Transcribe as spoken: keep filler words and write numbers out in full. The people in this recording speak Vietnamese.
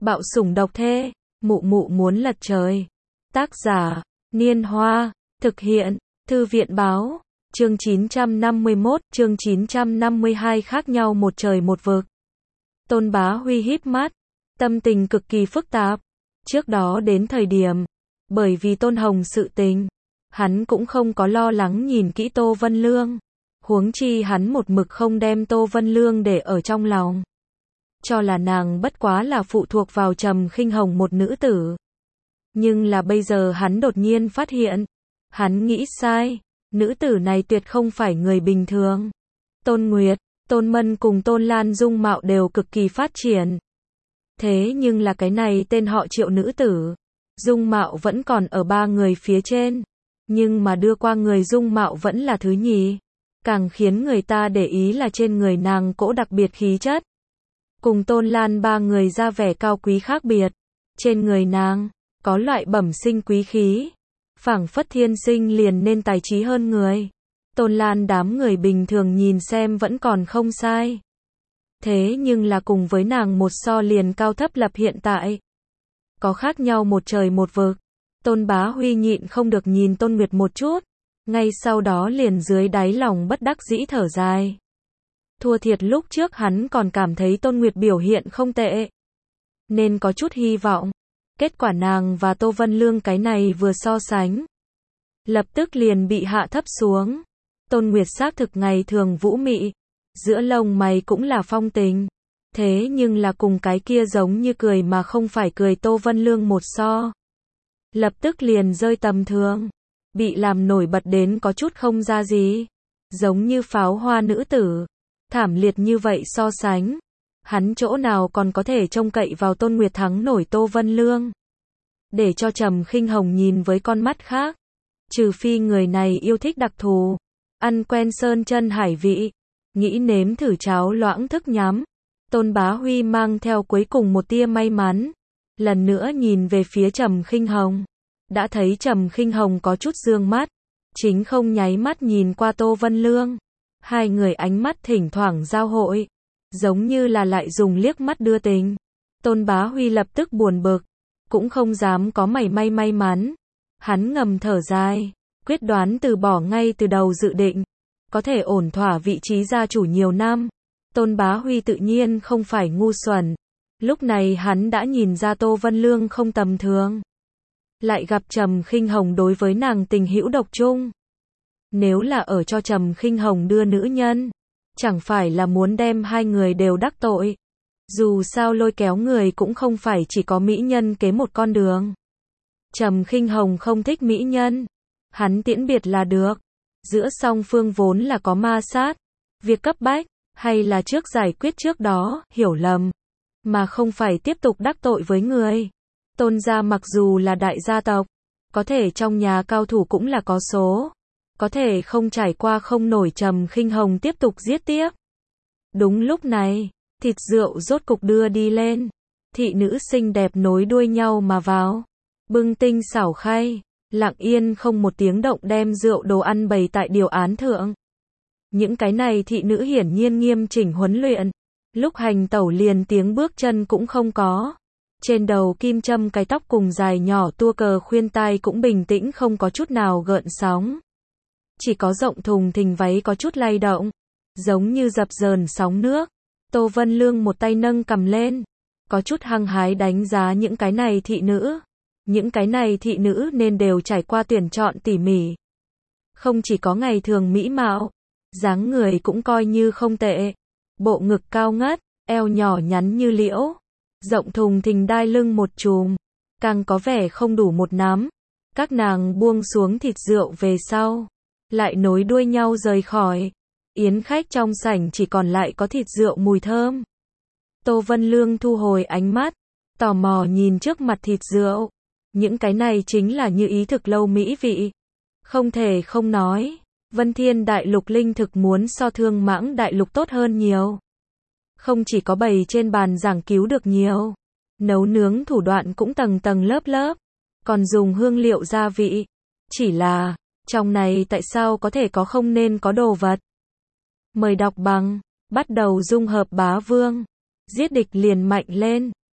Bạo sủng độc thê, mụ mụ muốn lật trời. Tác giả, Niên Hoa, thực hiện, Thư viện Báo, chương chín trăm năm mươi mốt, chương chín trăm năm mươi hai khác nhau một trời một vực. Tôn Bá Huy híp mắt, tâm tình cực kỳ phức tạp. Trước đó đến thời điểm, bởi vì Tôn Hồng sự tình, hắn cũng không có lo lắng nhìn kỹ Tô Vân Lương. Huống chi hắn một mực không đem Tô Vân Lương để ở trong lòng. Cho là nàng bất quá là phụ thuộc vào Trầm Khinh Hồng một nữ tử. Nhưng là bây giờ hắn đột nhiên phát hiện, hắn nghĩ sai, nữ tử này tuyệt không phải người bình thường. Tôn Nguyệt, Tôn Mân cùng Tôn Lan dung mạo đều cực kỳ phát triển. Thế nhưng là cái này tên họ Triệu nữ tử, dung mạo vẫn còn ở ba người phía trên, nhưng mà đưa qua người dung mạo vẫn là thứ nhì. Càng khiến người ta để ý là trên người nàng cỗ đặc biệt khí chất. Cùng Tôn Lan ba người ra vẻ cao quý khác biệt. Trên người nàng, có loại bẩm sinh quý khí. Phảng phất thiên sinh liền nên tài trí hơn người. Tôn Lan đám người bình thường nhìn xem vẫn còn không sai. Thế nhưng là cùng với nàng một so liền cao thấp lập hiện tại. Có khác nhau một trời một vực. Tôn Bá Huy nhịn không được nhìn Tôn Nguyệt một chút. Ngay sau đó liền dưới đáy lòng bất đắc dĩ thở dài. Thua thiệt lúc trước hắn còn cảm thấy Tôn Nguyệt biểu hiện không tệ, nên có chút hy vọng. Kết quả nàng và Tô Vân Lương cái này vừa so sánh, lập tức liền bị hạ thấp xuống. Tôn Nguyệt xác thực ngày thường vũ mị, giữa lông mày cũng là phong tình. Thế nhưng là cùng cái kia giống như cười mà không phải cười Tô Vân Lương một so, lập tức liền rơi tầm thường. Bị làm nổi bật đến có chút không ra gì. Giống như pháo hoa nữ tử. Thảm liệt như vậy so sánh. Hắn chỗ nào còn có thể trông cậy vào Tôn Nguyệt thắng nổi Tô Vân Lương. Để cho Trầm Khinh Hồng nhìn với con mắt khác. Trừ phi người này yêu thích đặc thù. Ăn quen sơn chân hải vị. Nghĩ nếm thử cháo loãng thức nhắm. Tôn Bá Huy mang theo cuối cùng một tia may mắn. Lần nữa nhìn về phía Trầm Khinh Hồng. Đã thấy Trầm Khinh Hồng có chút dương mắt, chính không nháy mắt nhìn qua Tô Vân Lương. Hai người ánh mắt thỉnh thoảng giao hội, giống như là lại dùng liếc mắt đưa tình. Tôn Bá Huy lập tức buồn bực, cũng không dám có mảy may may mắn. Hắn ngầm thở dài, quyết đoán từ bỏ ngay từ đầu dự định, có thể ổn thỏa vị trí gia chủ nhiều năm. Tôn Bá Huy tự nhiên không phải ngu xuẩn. Lúc này hắn đã nhìn ra Tô Vân Lương không tầm thường. Lại gặp Trầm Khinh Hồng đối với nàng tình hữu độc chung. Nếu là ở cho Trầm Khinh Hồng đưa nữ nhân, chẳng phải là muốn đem hai người đều đắc tội. Dù sao lôi kéo người cũng không phải chỉ có mỹ nhân kế một con đường. Trầm Khinh Hồng không thích mỹ nhân, hắn tiễn biệt là được. Giữa song phương vốn là có ma sát, việc cấp bách, hay là trước giải quyết trước đó, hiểu lầm, mà không phải tiếp tục đắc tội với người. Tôn gia mặc dù là đại gia tộc, có thể trong nhà cao thủ cũng là có số. Có thể không trải qua không nổi Trầm Khinh Hồng tiếp tục giết tiếp. Đúng lúc này, thịt rượu rốt cục đưa đi lên. Thị nữ xinh đẹp nối đuôi nhau mà vào. Bưng tinh xảo khay, lặng yên không một tiếng động đem rượu đồ ăn bày tại điều án thượng. Những cái này thị nữ hiển nhiên nghiêm chỉnh huấn luyện. Lúc hành tẩu liền tiếng bước chân cũng không có. Trên đầu kim châm cái tóc cùng dài nhỏ tua cờ khuyên tai cũng bình tĩnh không có chút nào gợn sóng. Chỉ có rộng thùng thình váy có chút lay động, giống như dập dờn sóng nước. Tô Vân Lương một tay nâng cầm lên, có chút hăng hái đánh giá những cái này thị nữ. Những cái này thị nữ nên đều trải qua tuyển chọn tỉ mỉ. Không chỉ có ngày thường mỹ mạo, dáng người cũng coi như không tệ. Bộ ngực cao ngất, eo nhỏ nhắn như liễu. Rộng thùng thình đai lưng một chùm, càng có vẻ không đủ một nắm. Các nàng buông xuống thịt rượu về sau, lại nối đuôi nhau rời khỏi. Yến khách trong sảnh chỉ còn lại có thịt rượu mùi thơm. Tô Vân Lương thu hồi ánh mắt, tò mò nhìn trước mặt thịt rượu. Những cái này chính là như ý thực lâu mỹ vị. Không thể không nói, Vân Thiên Đại Lục linh thực muốn so Thương Mãng Đại Lục tốt hơn nhiều. Không chỉ có bày trên bàn giảng cứu được nhiều, nấu nướng thủ đoạn cũng tầng tầng lớp lớp, còn dùng hương liệu gia vị. Chỉ là, trong này tại sao có thể có không nên có đồ vật? Mời đọc bằng, bắt đầu dung hợp bá vương, giết địch liền mạnh lên.